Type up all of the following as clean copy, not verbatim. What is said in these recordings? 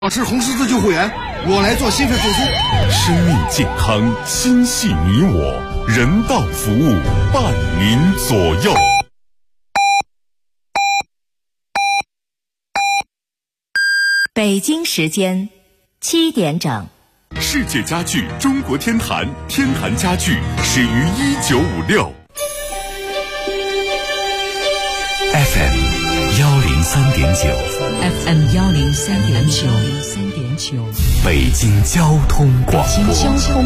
我是红十字救护员，我来做心肺复苏。 生命健康，心系你我，人道服务，伴您左右。 北京时间7点整。 世界家具中国天坛，天坛家具始于1956。FM 103.9，FM 103.9， 北京交通广播， 北京交通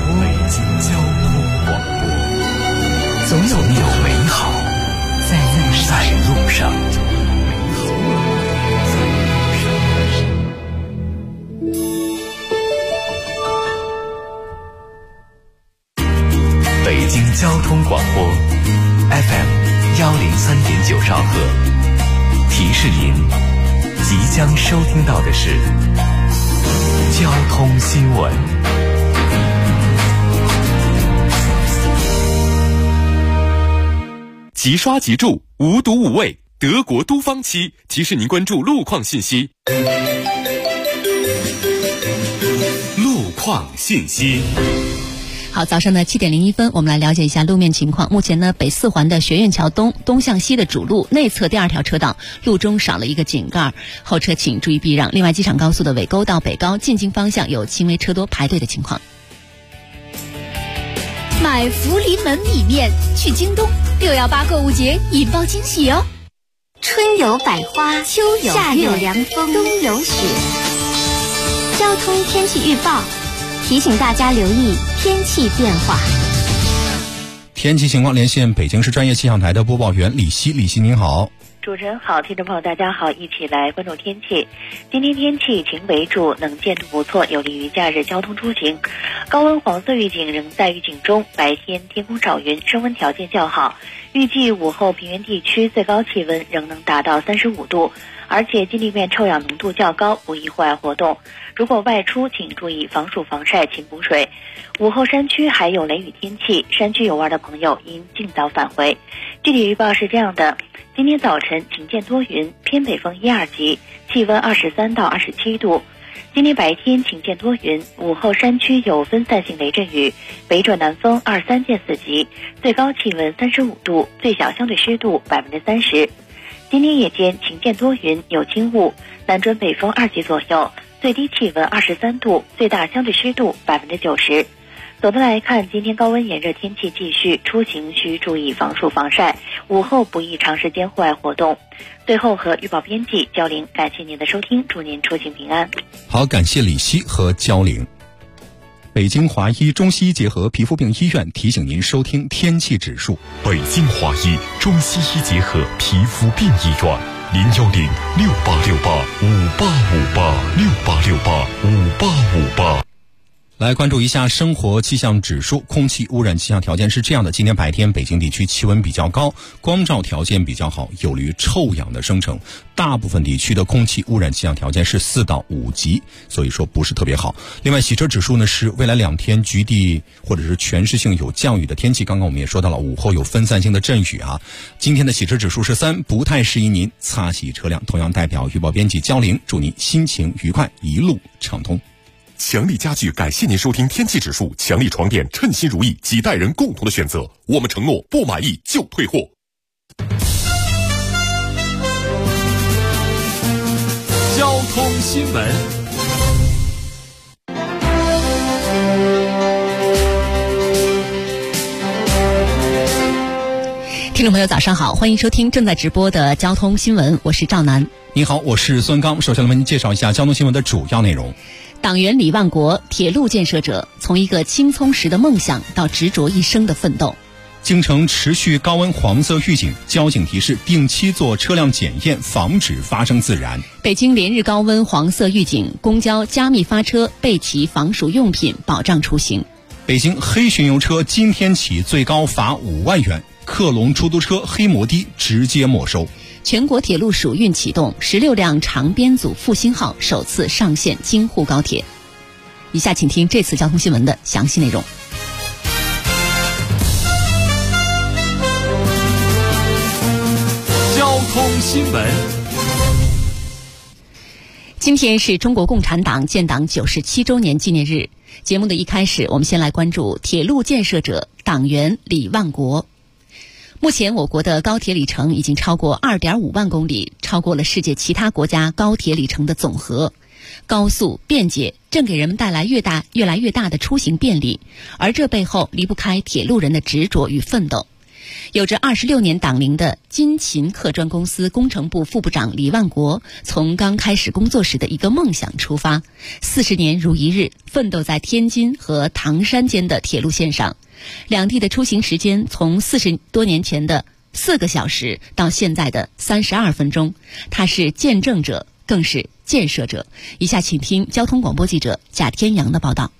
广播， 总有美好在路上。北京交通广播 FM 103.9兆赫，提示您即将收听到的是交通新闻。即刷即住，无毒无畏，德国都方漆提示您关注路况信息。路况信息。 好，早上的7点01分，我们来了解一下路面情况。目前呢，北四环的学院桥东向西的主路内侧第2条车道路中少了一个井盖，后车请注意避让。另外，机场高速的尾沟到北高进京方向有轻微车多排队的情况。 买福临门米面去京东，618购物节引爆惊喜哦！ 春有百花，秋有夏有凉风，冬有雪。交通天气预报提醒大家留意天气变化。 天气情况连线北京市专业气象台的播报员李希。李希您好。 主持人好，听众朋友大家好，一起来关注天气。今天天气以晴为主，能见度不错，有利于假日交通出行。高温黄色预警仍在预警中，白天天空少云，升温条件较好。预计午后平原地区最高气温仍能达到35度，而且近地面臭氧浓度较高，不宜户外活动。如果外出，请注意防暑防晒，勤补水。午后山区还有雷雨天气，山区游玩的朋友应尽早返回。具体预报是这样的：今天早晨晴间多云，偏北风1、2级，气温23到27度。今天白天晴间多云，午后山区有分散性雷阵雨，北转南风2、3见4级，最高气温35度，最小相对湿度30%。今天夜间晴间多云，有轻雾，南转北风2级左右，最低气温23度，最大相对湿度90%。总的来看，今天高温炎热天气继续，出行需注意防暑防晒，午后不宜长时间户外活动。最后和预报编辑焦玲，感谢您的收听，祝您出行平安。 好，感谢李希和焦玲。北京华医中西医结合皮肤病医院提醒您收听天气指数。 北京华医中西医结合皮肤病医院，0106868585858，668685858。 来关注一下生活气象指数。空气污染气象条件是这样的：今天白天北京地区气温比较高，光照条件比较好，有利于臭氧的生成。大部分地区的空气污染气象条件是4到5级，所以说不是特别好。另外，洗车指数呢是未来2天局地或者是全市性有降雨的天气。刚刚我们也说到了，午后有分散性的阵雨啊。今天的洗车指数是3，不太适宜您擦洗车辆。同样代表预报编辑焦玲，祝您心情愉快，一路畅通。 强力家具感谢您收听天气指数，强力床垫称心如意，几代人共同的选择，我们承诺不满意就退货。 交通新闻。 听众朋友早上好，欢迎收听正在直播的交通新闻，我是赵楠。 你好，我是孙刚。首先来为您介绍一下交通新闻的主要内容。 党员李万国，铁路建设者，从一个青葱时的梦想到执着一生的奋斗。 京城持续高温黄色预警，交警提示定期做车辆检验，防止发生自燃。 北京连日高温黄色预警，公交加密发车，备齐防暑用品，保障出行。 北京黑巡游车今天起最高罚5万元，克隆出租车、黑摩的直接没收。 全国铁路暑运启动，16辆长编组复兴号首次上线京沪高铁。以下请听这次交通新闻的详细内容。 交通新闻。 今天是中国共产党建党97周年纪念日。节目的一开始，我们先来关注铁路建设者党员李万国。目前我国的高铁里程已经超过 2.5 万公里，超过了世界其他国家高铁里程的总和。高速便捷正给人们带来越来越大的出行便利，而这背后离不开铁路人的执着与奋斗。有着26年党龄的金勤客专公司工程部副部长李万国，从刚开始工作时的一个梦想出发，40年如一日奋斗在天津和唐山间的铁路线上，两地的出行时间从40多年前的4个小时到现在的32分钟，他是见证者，更是建设者。以下请听交通广播记者贾天阳的报道。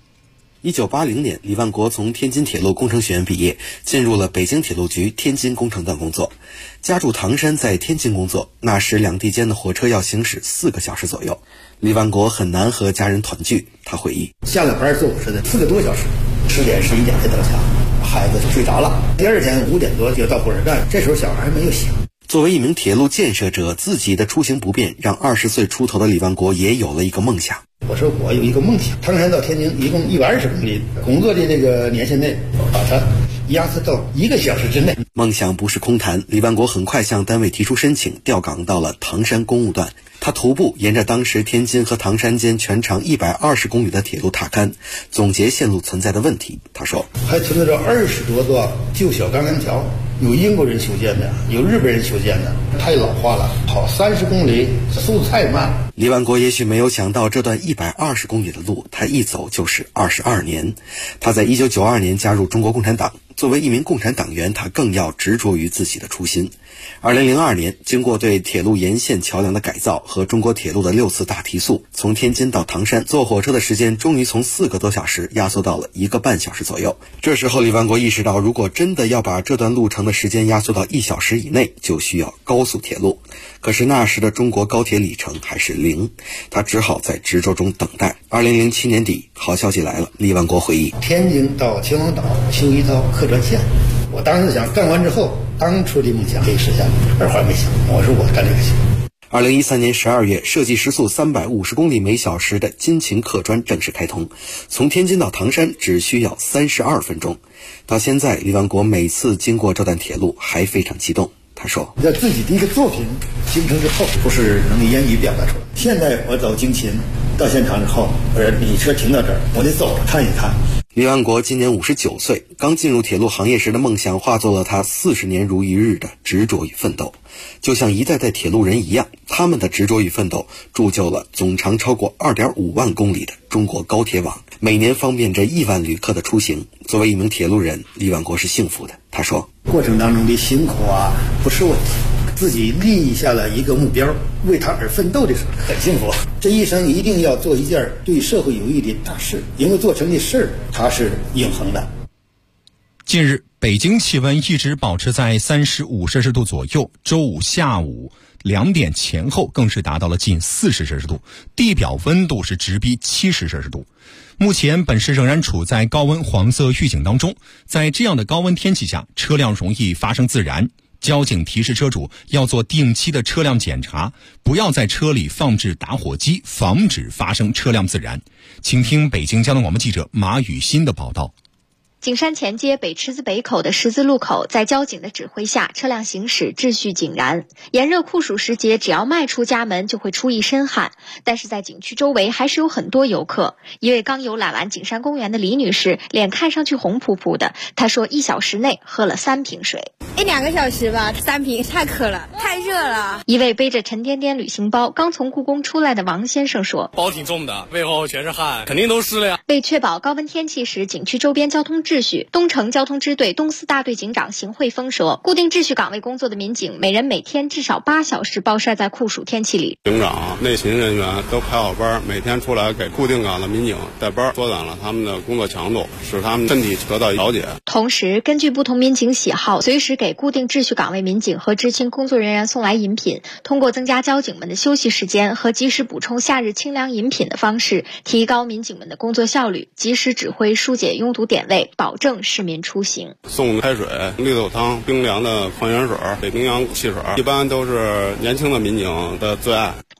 1980年，李万国从天津铁路工程学院毕业，进入了北京铁路局天津工程段工作。家住唐山，在天津工作，那时两地间的火车要行驶4个小时左右，李万国很难和家人团聚。他回忆， 下了班坐火车的4个多小时，10点11点才到家，孩子就睡着了，第二天5点多就到火车站，这时候小孩还没有醒。 作为一名铁路建设者，自己的出行不便让20岁出头的李万国也有了一个梦想。 我说我有一个梦想，唐山到天津一共120公里，工作的这个年限内把它压缩到1个小时之内。 梦想不是空谈，李万国很快向单位提出申请，调岗到了唐山公务段。他徒步沿着当时天津和唐山间全长120公里的铁路踏勘，总结线路存在的问题。他说， 还存在着20多座旧小钢梁桥，有英国人修建的，有日本人修建的，太老化了，跑30公里速度太慢。 李万国也许没有想到，这段120公里的路，他一走就是22年。他在1992年加入中国共产党，作为一名共产党员，他更要执着于自己的初心。2002年，经过对铁路沿线桥梁的改造和中国铁路的6次大提速，从天津到唐山坐火车的时间终于从4个多小时压缩到了1个半小时左右。这时候李万国意识到，如果真的要把这段路程的时间压缩到1小时以内，就需要高速铁路。可是那时的中国高铁里程还是0，他只好在执着中等待。2007年底，好消息来了。李万国回忆， 天津到秦皇岛修一条客专线，我当时想干完之后，当初的梦想可以实现了，二话没想，我说我干这个行。 2013年12月，设计时速350公里每小时的金勤客专正式开通，从天津到唐山只需要32分钟。到现在，李万国每次经过这段铁路还非常激动。他说， 在自己的一个作品形成之后，不是能言语表达出来。现在我走京勤到现场之后，你车停到这儿，我得走着看一看。 李万国今年59岁，刚进入铁路行业时的梦想化作了他40年如一日的执着与奋斗。就像一代代铁路人一样，他们的执着与奋斗铸就了总长超过 2.5 万公里的中国高铁网，每年方便着1万旅客的出行。作为一名铁路人，李万国是幸福的。他说， 过程当中的辛苦不是问题，自己立下了一个目标，为他而奋斗的时候很幸福。这一生一定要做一件对社会有益的大事，因为做成的事它是永恒的。 近日，北京气温一直保持在35摄氏度左右，周五下午2点前后更是达到了近40摄氏度，地表温度是直逼70摄氏度。目前本市仍然处在高温黄色预警当中，在这样的高温天气下，车辆容易发生自燃。交警提示车主要做定期的车辆检查，不要在车里放置打火机，防止发生车辆自燃。请听北京交通广播记者马雨欣的报道。 景山前街北池子北口的十字路口，在交警的指挥下，车辆行驶秩序井然。炎热酷暑时节，只要迈出家门就会出一身汗，但是在景区周围还是有很多游客。一位刚游览完景山公园的李女士，脸看上去红扑扑的，她说1小时内喝了3瓶水。 1-2个小时吧，3瓶太渴了，太热了。 一位背着沉甸甸旅行包刚从故宫出来的王先生说， 包挺重的，背后全是汗，肯定都湿了呀。 为确保高温天气时景区周边交通秩序，东城交通支队东四大队警长邢慧峰说，固定秩序岗位工作的民警每人每天至少8小时暴晒在酷暑天气里。 警长、内勤人员都排好班，每天出来给固定岗的民警带班，缩短了他们的工作强度，使他们身体得到调节。 同时，根据不同民警喜好，随时给固定秩序岗位民警和知青工作人员送来饮品，通过增加交警们的休息时间和及时补充夏日清凉饮品的方式，提高民警们的工作效率，及时指挥疏解拥堵点位，保证市民出行。 送开水、绿豆汤、冰凉的矿泉水、北冰洋汽水，一般都是年轻的民警的最爱。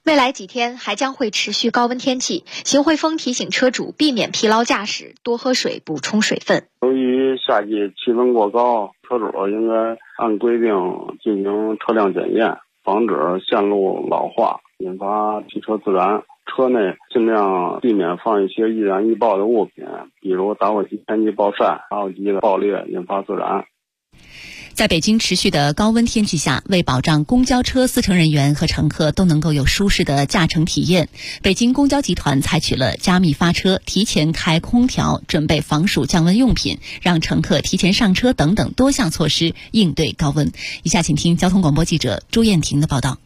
未来几天还将会持续高温天气，邢汇丰提醒车主避免疲劳驾驶，多喝水，补充水分。 由于夏季气温过高，车主应该按规定进行车辆检验，防止线路老化引发汽车自燃。车内尽量避免放一些易燃易爆的物品，比如打火机、天气暴晒、打火机的爆裂引发自燃。 在北京持续的高温天气下，为保障公交车司乘人员和乘客都能够有舒适的驾乘体验，北京公交集团采取了加密发车、提前开空调、准备防暑降温用品、让乘客提前上车等等多项措施，应对高温。以下请听交通广播记者朱艳婷的报道。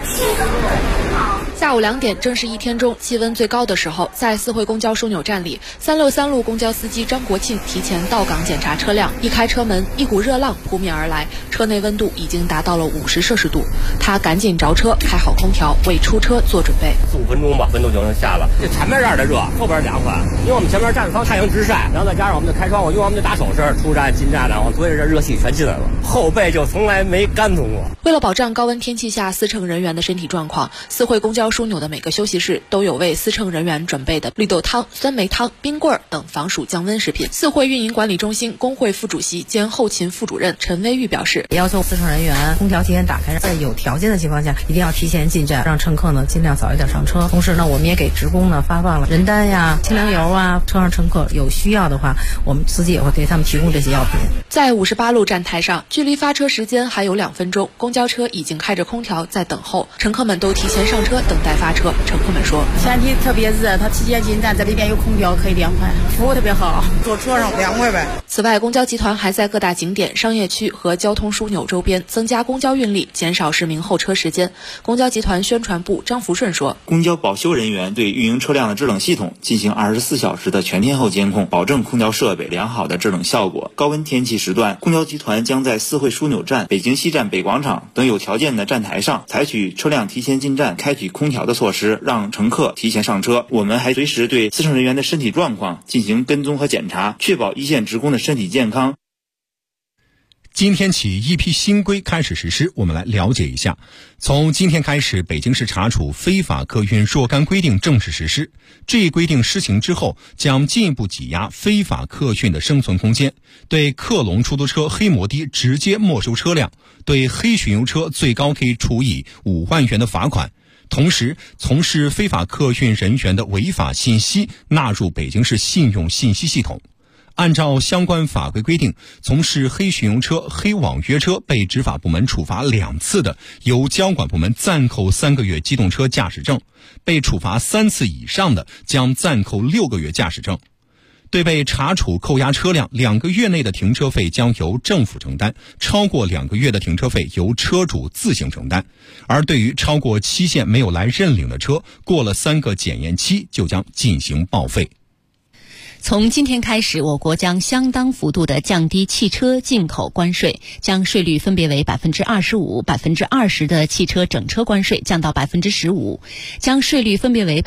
下午2点，正是一天中气温最高的时候，在四惠公交枢纽站里，363路公交司机张国庆提前到岗检查车辆，一开车门，一股热浪扑面而来，车内温度已经达到了50摄氏度。他赶紧着车，开好空调，为出车做准备。 4、5分钟吧，温度就能下了。这前面这儿的热，后边凉快，因为我们前面站方太阳直晒，然后再加上我们的开窗户，用我们的打手势出站进站，然后所以这热气全进来了，后背就从来没干通过。 为了保障高温天气下司乘人员的身体状况，四惠公交枢纽的每个休息室都有为司乘人员准备的绿豆汤、酸梅汤、冰棍等防暑降温食品。四惠运营管理中心工会副主席兼后勤副主任陈威玉表示， 要求司乘人员空调提前打开，在有条件的情况下一定要提前进站，让乘客呢尽量早一点上车。同时呢，我们也给职工呢发放了人丹呀、清凉油啊，车上乘客有需要的话，我们司机也会给他们提供这些药品。 在58路站台上，距离发车时间还有2分钟，公交车已经开着空调在等候，乘客们都提前上车等待发车。乘客们说， 天气特别热，他提前进站，这里边有空调可以凉快，服务特别好，坐车上凉快呗。 此外，公交集团还在各大景点、商业区和交通枢纽周边增加公交运力，减少市民候车时间。公交集团宣传部张福顺说， 公交保修人员对运营车辆的制冷系统进行24小时的全天候监控，保证空调设备良好的制冷效果。高温天气时段，公交集团将在四惠枢纽站、北京西站北广场等有条件的站台上采取车辆提前进站、开启空调的措施，让乘客提前上车。我们还随时对司乘人员的身体状况进行跟踪和检查，确保一线职工的身体健康。 今天起，一批新规开始实施，我们来了解一下。从今天开始，北京市查处非法客运若干规定正式实施。这一规定施行之后，将进一步挤压非法客运的生存空间，对客隆出租车、黑摩的直接没收车辆，对黑巡游车最高可以处以5万元的罚款。同时，从事非法客运人员的违法信息纳入北京市信用信息系统。按照相关法规规定，从事黑巡游车、黑网约车被执法部门处罚2次的，由交管部门暂扣3个月机动车驾驶证；被处罚3次以上的，将暂扣6个月驾驶证。对被查处扣押车辆2个月内的停车费将由政府承担，超过2个月的停车费由车主自行承担。而对于超过期限没有来认领的车，过了3个检验期就将进行报废。 从今天开始，我国将相当幅度地降低汽车进口关税，将税率分别为25%、20%的汽车整车关税降到15%，将税率分别为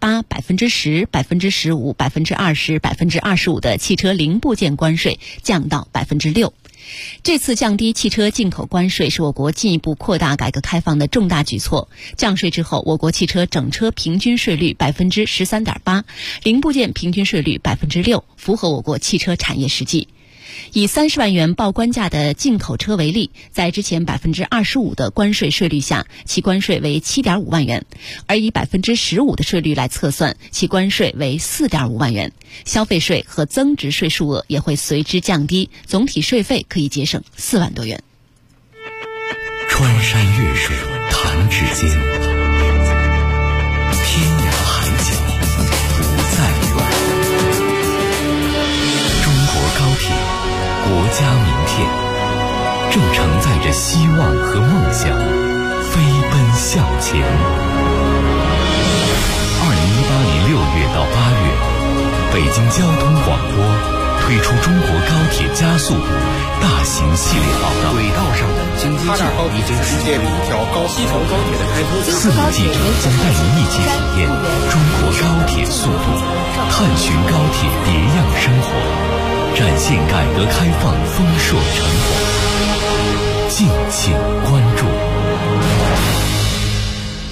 8%、10%、15%、20%、25%的汽车零部件关税降到6%。这次降低汽车进口关税是我国进一步扩大改革开放的重大举措。降税之后，我国汽车整车平均税率13.8%，零部件平均税率6%，符合我国汽车产业实际。以30万元报关价的进口车为例，在之前25%的关税税率下，其关税为7.5万元；而以15%的税率来测算，其关税为4.5万元。消费税和增值税数额也会随之降低，总体税费可以节省4万多元。 穿山越水弹指间，天涯海角不再远。中国高铁，国家名片，正承载着希望和梦想，飞奔向前。2018年6月到8月，北京交通广播推出中国高铁加速度大型系列报道。 轨道上的京津冀已经实现了一条高西城高铁的开通。 4路记者将带您一起体验中国高铁速度，探寻高铁别样生活，展现改革开放丰硕成果。敬请关注。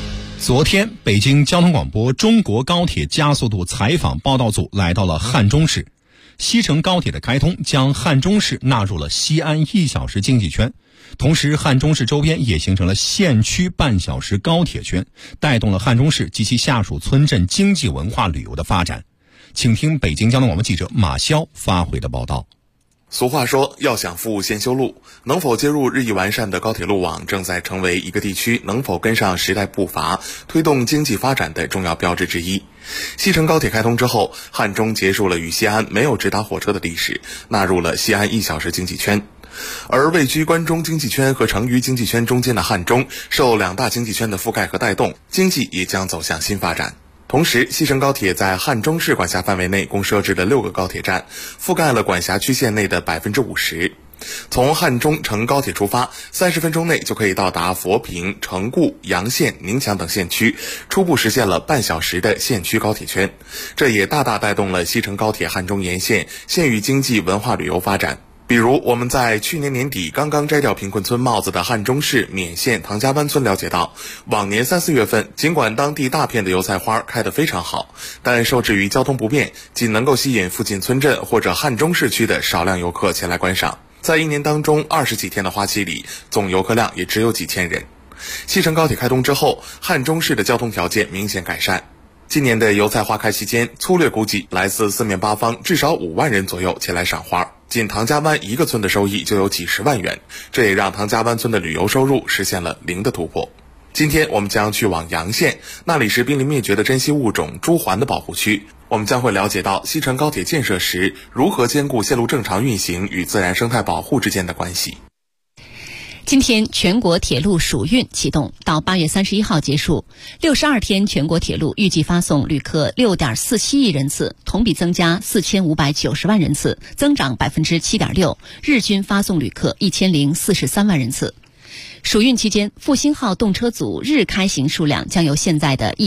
昨天，北京交通广播中国高铁加速度采访报道组来到了汉中市。西成高铁的开通将汉中市纳入了西安1小时经济圈，同时汉中市周边也形成了县区半小时高铁圈，带动了汉中市及其下属村镇经济文化旅游的发展。请听北京交通广播记者马潇发回的报道。 俗话说，要想富先修路，能否接入日益完善的高铁路网，正在成为一个地区能否跟上时代步伐，推动经济发展的重要标志之一。西成高铁开通之后，汉中结束了与西安没有直达火车的历史，纳入了西安1小时经济圈。而位居关中经济圈和成渝经济圈中间的汉中，受两大经济圈的覆盖和带动，经济也将走向新发展。同时，西成高铁在汉中市管辖范围内共设置了6个高铁站，覆盖了管辖区县内的 50%。从汉中乘高铁出发，30分钟内就可以到达佛坪、成固、洋县、宁强等县区，初步实现了半小时的县区高铁圈。这也大大带动了西成高铁汉中沿线县域经济文化旅游发展。比如我们在去年年底刚刚摘掉贫困村帽子的汉中市勉县唐家湾村了解到，往年3、4月份尽管当地大片的油菜花开得非常好，但受制于交通不便，仅能够吸引附近村镇或者汉中市区的少量游客前来观赏。在一年当中20几天的花期里，总游客量也只有几千人。西成高铁开通之后，汉中市的交通条件明显改善。今年的油菜花开期间，粗略估计来自四面八方至少5万人左右前来赏花，仅唐家湾一个村的收益就有几十万元，这也让唐家湾村的旅游收入实现了0的突破。今天我们将去往洋县，那里是濒临灭绝的珍稀物种朱鹮的保护区，我们将会了解到西成高铁建设时如何兼顾线路正常运行与自然生态保护之间的关系。 今天全国铁路暑运启动，到8月31号结束，62天全国铁路预计发送旅客 6.47 亿人次，同比增加4590万人次，增长 7.6%， 日均发送旅客1043万人次。暑运期间，复兴号动车组日开行数量将由现在的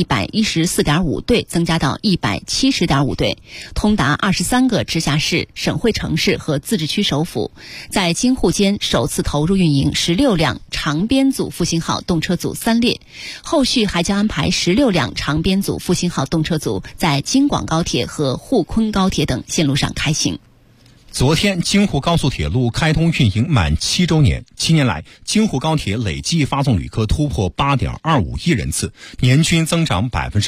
114.5对增加到170.5对，通达23个直辖市、省会城市和自治区首府。在京沪间首次投入运营16辆长编组复兴号动车组3列，后续还将安排16辆长编组复兴号动车组在京广高铁和沪昆高铁等线路上开行。 昨天，京沪高速铁路开通运营满7周年，7年来，京沪高铁累计发送旅客突破 8.25 亿人次，年均增长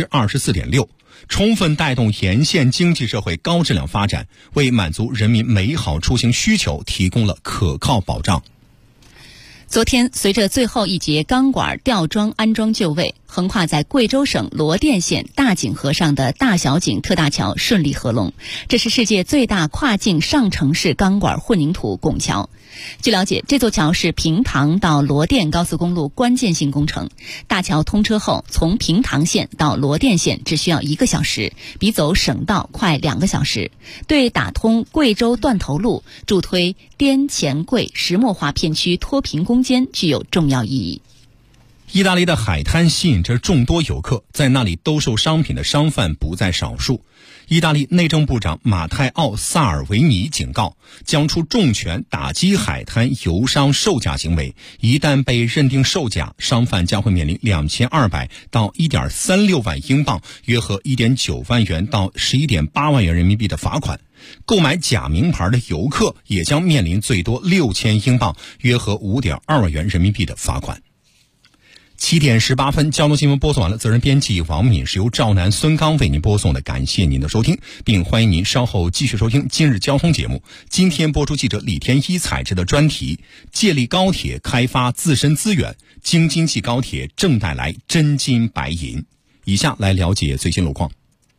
24.6%， 充分带动沿线经济社会高质量发展，为满足人民美好出行需求提供了可靠保障。 昨天，随着最后一节钢管吊装安装就位，横跨在贵州省罗甸县大井河上的大小井特大桥顺利合龙，这是世界最大跨境上城式钢管混凝土拱桥。据了解，这座桥是平塘到罗甸高速公路关键性工程。大桥通车后，从平塘县到罗甸县只需要1个小时，比走省道快2个小时，对打通贵州断头路、助推滇黔贵石墨化片区脱贫攻坚具有重要意义。 意大利的海滩吸引着众多游客，在那里兜售商品的商贩不在少数。意大利内政部长马泰奥·萨尔维尼警告，将出重拳打击海滩游商售假行为，一旦被认定售假，商贩将会面临2200到 1.36 万英镑，约合 1.9 万元到 11.8 万元人民币的罚款。购买假名牌的游客也将面临最多6000英镑，约合 5.2 万元人民币的罚款。7点18分，交通新闻播送完了，责任编辑王敏，是由赵楠、孙刚为您播送的，感谢您的收听，并欢迎您稍后继续收听今日交通节目。今天播出记者李天一采制的专题，借力高铁开发自身资源，京津冀高铁正带来真金白银。以下来了解最新路况。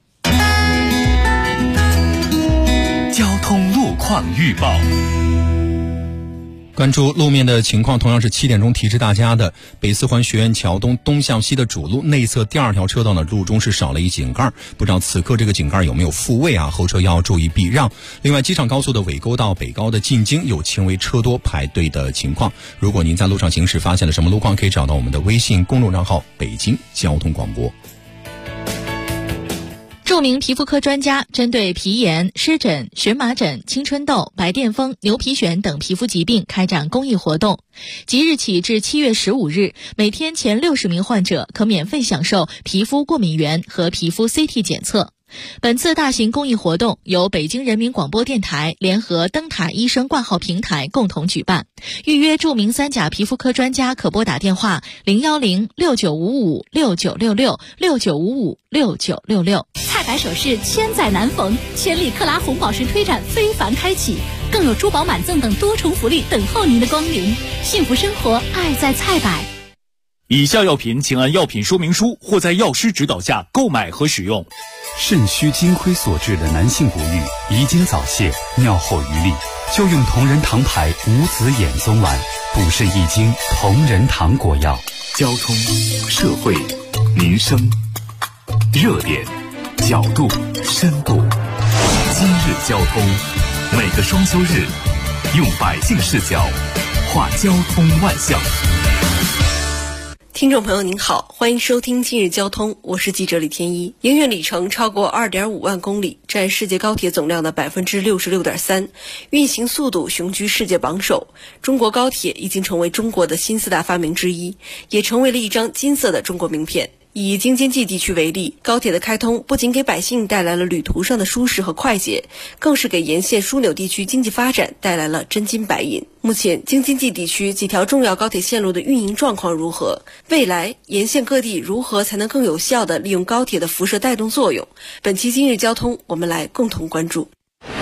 交通路况预报。 关注路面的情况，同样是7点钟提示大家的，北四环学院桥东向西的主路内侧第2条车道呢，路中是少了一井盖，不知道此刻这个井盖有没有复位啊？后车要注意避让。另外，机场高速的尾沟到北高的进京有轻微车多排队的情况。如果您在路上行驶发现了什么路况，可以找到我们的微信公众账号北京交通广播。 著名皮肤科专家针对皮炎、湿疹、荨麻疹、青春痘、白癜风、牛皮癣等皮肤疾病开展公益活动。即日起至7月15日，每天前60名患者可免费享受皮肤过敏原和皮肤 CT 检测。本次大型公益活动由北京人民广播电台联合灯塔医生挂号平台共同举办。预约著名3甲皮肤科专家可拨打电话010-6955-6966 菜百首饰千载难逢，千里克拉红宝石推展非凡开启，更有珠宝满赠等多重福利等候您的光临。幸福生活，爱在菜百。 以下药品请按药品说明书或在药师指导下购买和使用。 肾虚金亏所致的男性不育、遗精早泄、尿后余力，就用同仁堂牌无籽眼松丸，补肾益精同仁堂果药。 交通、社会、民生，热点、角度、深度。今日交通，每个双休日，用百姓视角话交通万象。 听众朋友您好，欢迎收听今日交通，我是记者李天一。营运里程超过 2.5 万公里，占世界高铁总量的 66.3%， 运行速度雄居世界榜首。中国高铁已经成为中国的新4大发明之一，也成为了一张金色的中国名片。以京津冀地区为例，高铁的开通不仅给百姓带来了旅途上的舒适和快捷，更是给沿线枢纽地区经济发展带来了真金白银。目前京津冀地区几条重要高铁线路的运营状况如何？未来沿线各地如何才能更有效地利用高铁的辐射带动作用？本期今日交通，我们来共同关注。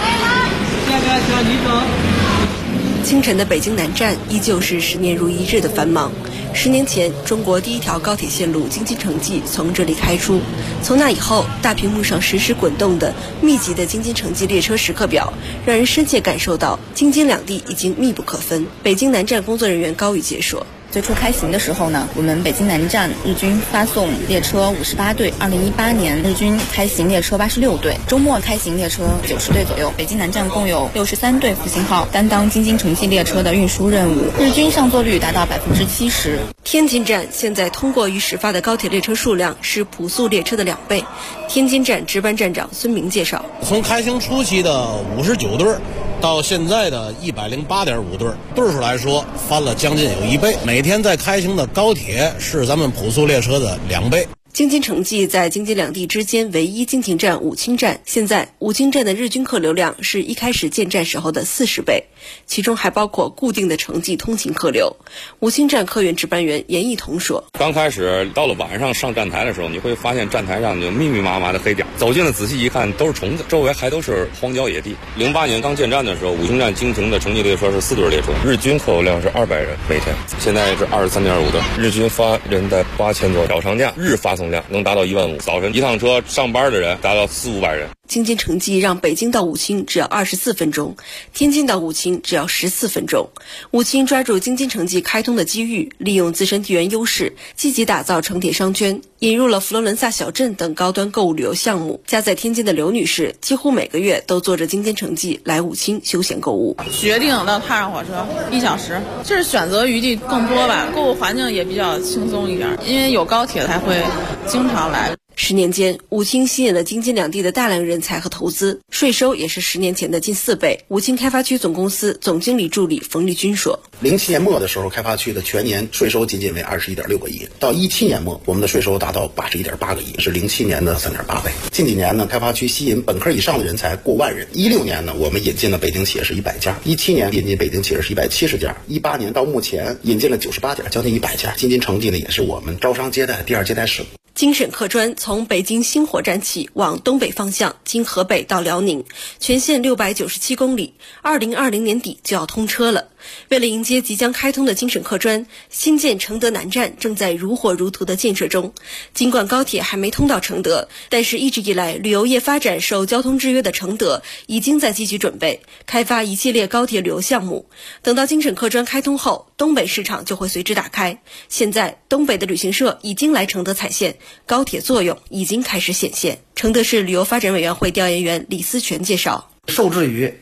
清晨的北京南站依旧是10年如一日的繁忙。10年前，中国第一条高铁线路京津城际从这里开出。从那以后，大屏幕上实时滚动的密集的京津城际列车时刻表，让人深切感受到京津两地已经密不可分。北京南站工作人员高宇杰说。 最初开行的时候呢，我们北京南站日均发送列车58对，2018年日均开行列车86对，周末开行列车90对左右。北京南站共有63对复兴号担当京津城际列车的运输任务，日均上座率达到70%。 天津站现在通过与始发的高铁列车数量是普速列车的2倍。天津站值班站长孙明介绍， 从开行初期的59对到现在的108.5对，对数来说翻了将近有1倍。每天在开行的高铁是咱们普速列车的2倍。 京津城际在京津两地之间唯一经停站武清站，现在武清站的日均客流量是一开始建站时候的40倍，其中还包括固定的城际通勤客流。武清站客运值班员严义彤说， 刚开始到了晚上上站台的时候，你会发现站台上有密密麻麻的黑点，走近了仔细一看都是虫子，周围还都是荒郊野地。08年刚建站的时候，武清站经停的城际列车是4对列车，日均客流量是200人每天，现在是23.5对，日均发人在8000左右，小长假日发送量能达到15000，早晨一趟车上班的人达到400-500人。 京津城际让北京到武清只要24分钟，天津到武清只要14分钟。武清抓住京津城际开通的机遇，利用自身地缘优势，积极打造城铁商圈，引入了佛罗伦萨小镇等高端购物旅游项目。家在天津的刘女士几乎每个月都坐着京津城际来武清休闲购物。 决定到踏上火车1小时，就是选择余地更多吧，购物环境也比较轻松一点，因为有高铁才会经常来。 10年间，武清吸引了京津两地的大量人才和投资，税收也是10年前的近4倍。武清开发区总公司总经理助理冯立军说 ，07年末的时候，开发区的全年税收仅仅为21.6个亿，到17年末，我们的税收达到81.8个亿，是07年的3.8倍。近几年呢，开发区吸引本科以上的人才过万人。16年呢，我们引进了北京企业是100家，17年引进北京企业是170家，18年到目前引进了98家，将近100家。京津城际呢，也是我们招商接待第2接待省。 京沈客专从北京星火站起往东北方向，经河北到辽宁，全线697公里，2020年底就要通车了。为了迎接即将开通的京沈客专，新建承德南站正在如火如荼的建设中。尽管高铁还没通到承德，但是一直以来旅游业发展受交通制约的承德已经在积极准备开发一系列高铁旅游项目。等到京沈客专开通后，东北市场就会随之打开。现在东北的旅行社已经来承德踩线，高铁作用已经开始显现。承德市旅游发展委员会调研员李思全介绍， 受制于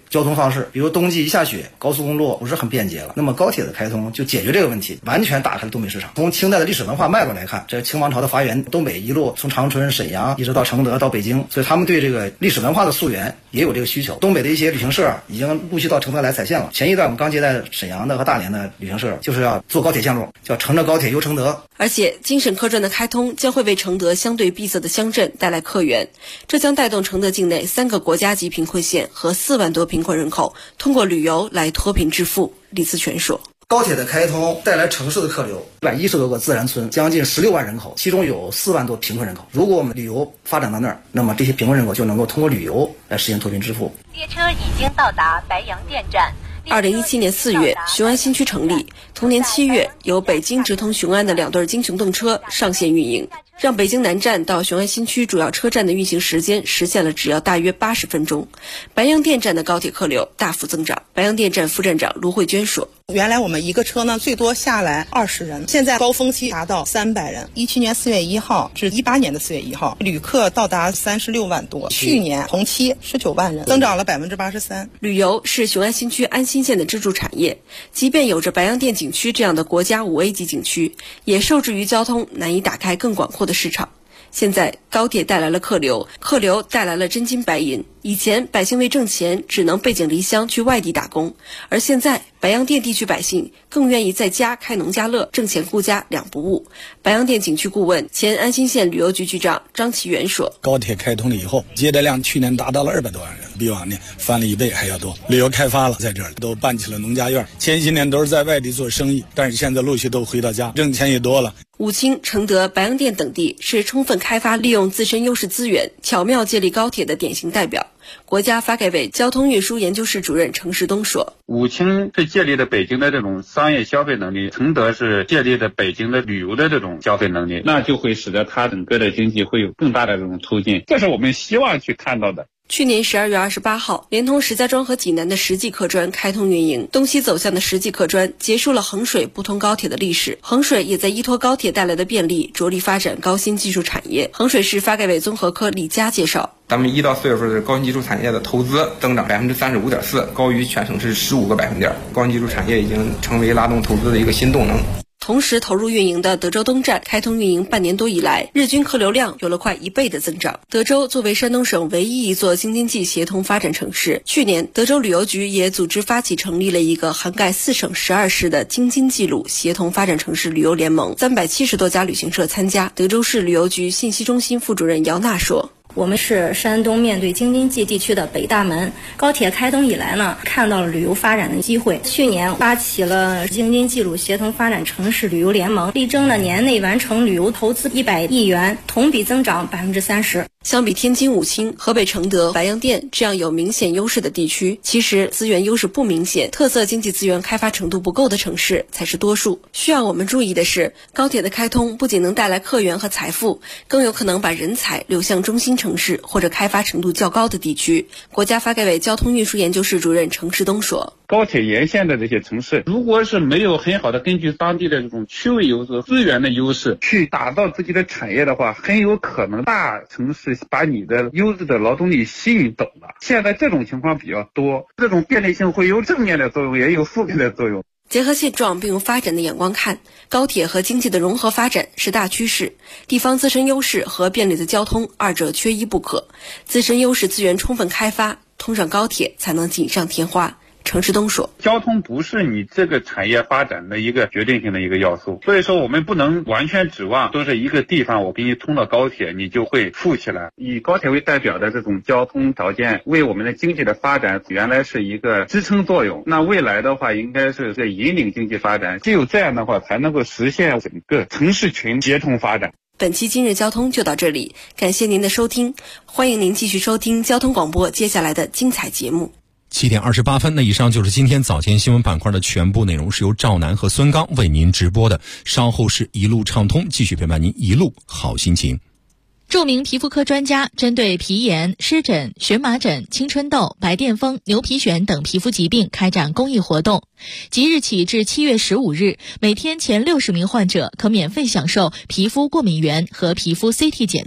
交通方式，比如冬季一下雪，高速公路不是很便捷了，那么高铁的开通就解决这个问题，完全打开了东北市场。从清代的历史文化脉络来看，这清王朝的发源，东北一路从长春、沈阳一直到承德到北京，所以他们对这个历史文化的溯源也有这个需求。东北的一些旅行社已经陆续到承德来踩线了。前一段我们刚接待沈阳的和大连的旅行社，就是要坐高铁线路，叫乘着高铁游承德。 而且京沈客专的开通将会为承德相对闭塞的乡镇带来客源，这将带动承德境内3个国家级贫困县和4万多贫困人口通过旅游来脱贫致富。李思全说， 高铁的开通带来城市的客流，110多个自然村，将近16万人口，其中有4万多贫困人口。如果我们旅游发展到那儿，那么这些贫困人口就能够通过旅游来实现脱贫致富。 列车已经到达白洋淀站。 2017年4月，雄安新区成立，同年7月，由北京直通雄安的2对京雄动车上线运营，让北京南站到雄安新区主要车站的运行时间实现了只要大约80分钟。白洋淀站的高铁客流大幅增长。白洋淀站副站长卢慧娟说， 原来我们一个车呢最多下来20人，现在高峰期达到300人。17年4月1号至18年的4月1号，旅客到达36万多，去年同期19万人，增长了83%。 旅游是雄安新区安新县的支柱产业，即便有着白洋淀景区这样的国家5A 级景区，也受制于交通难以打开更广阔的市场。现在高铁带来了客流，客流带来了真金白银。以前百姓为挣钱只能背井离乡去外地打工，而现在白洋淀地区百姓更愿意在家开农家乐，挣钱顾家两不误。白洋淀景区顾问、前安新县旅游局局长张其元说， 高铁开通了以后，接待量去年达到了200多万人，比往年翻了1倍还要多。旅游开发了，在这儿都办起了农家院，前些年都是在外地做生意，但是现在陆续都回到家，挣钱也多了。 武清、承德、白洋淀等地是充分开发利用自身优势资源，巧妙借力高铁的典型代表。国家发改委交通运输研究室主任程世东说， 武清是借力了北京的这种商业消费能力，承德是借力了北京的旅游的这种消费能力，那就会使得它整个的经济会有更大的这种促进，这是我们希望去看到的。 去年12月28号，连同石家庄和济南的实际客专开通运营，东西走向的实际客专结束了衡水不通高铁的历史。衡水也在依托高铁带来的便利，着力发展高新技术产业。衡水市发改委综合科李佳介绍， 咱们1到4月份的高新技术产业的投资增长35.4%，高于全省市15个百分点。高新技术产业已经成为拉动投资的一个新动能。 同时投入运营的德州东站开通运营半年多以来，日均客流量有了快1倍的增长。德州作为山东省唯一一座京津冀协同发展城市，去年德州旅游局也组织发起成立了一个涵盖4省12市的京津冀鲁协同发展城市旅游联盟，370多家旅行社参加。德州市旅游局信息中心副主任姚娜说， 我们是山东面对京津冀地区的北大门，高铁开通以来呢，看到了旅游发展的机会。去年发起了京津冀鲁协同发展城市旅游联盟，力争呢年内完成旅游投资100亿元，同比增长30%。 相比天津、武清、河北承德、白洋淀这样有明显优势的地区，其实资源优势不明显、特色经济资源开发程度不够的城市才是多数。需要我们注意的是，高铁的开通不仅能带来客源和财富，更有可能把人才流向中心城市或者开发程度较高的地区。国家发改委交通运输研究室主任程世东说， 高铁沿线的这些城市，如果是没有很好的根据当地的这种区位优势、资源的优势去打造自己的产业的话，很有可能大城市把你的优质的劳动力吸引走了。现在这种情况比较多，这种便利性会有正面的作用，也有负面的作用。 结合现状并用发展的眼光看，高铁和经济的融合发展是大趋势。地方自身优势和便利的交通二者缺一不可，自身优势资源充分开发，通上高铁才能锦上添花。程世东说， 交通不是你这个产业发展的一个决定性的一个要素，所以说我们不能完全指望都是一个地方我给你通了高铁你就会富起来。以高铁为代表的这种交通条件为我们的经济的发展原来是一个支撑作用，那未来的话应该是引领经济发展，只有这样的话才能够实现整个城市群协同发展。 本期今日交通就到这里，感谢您的收听，欢迎您继续收听交通广播接下来的精彩节目。 7点28分，那以上就是今天早间新闻板块的全部内容，是由赵楠和孙刚为您直播的。稍后是一路畅通，继续陪伴您一路好心情。 著名皮肤科专家针对皮炎、湿疹、荨麻疹、青春痘、白癜风、牛皮癣等皮肤疾病开展公益活动。即日起至7月15日，每天前60名患者可免费享受皮肤过敏原和皮肤 CT 检测。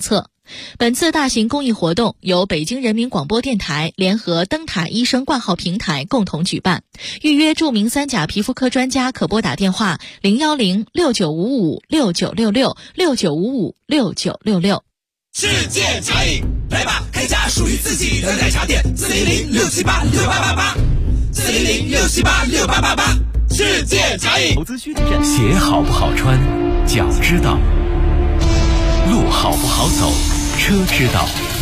本次大型公益活动由北京人民广播电台联合灯塔医生挂号平台共同举办。预约著名3甲皮肤科专家可拨打电话0106955696669556966。 世界茶饮，来吧，开家属于自己的奶茶店，400-678-6888，400-678-6888，世界茶饮。 投资需谨慎，鞋好不好穿，脚知道；路好不好走，车知道。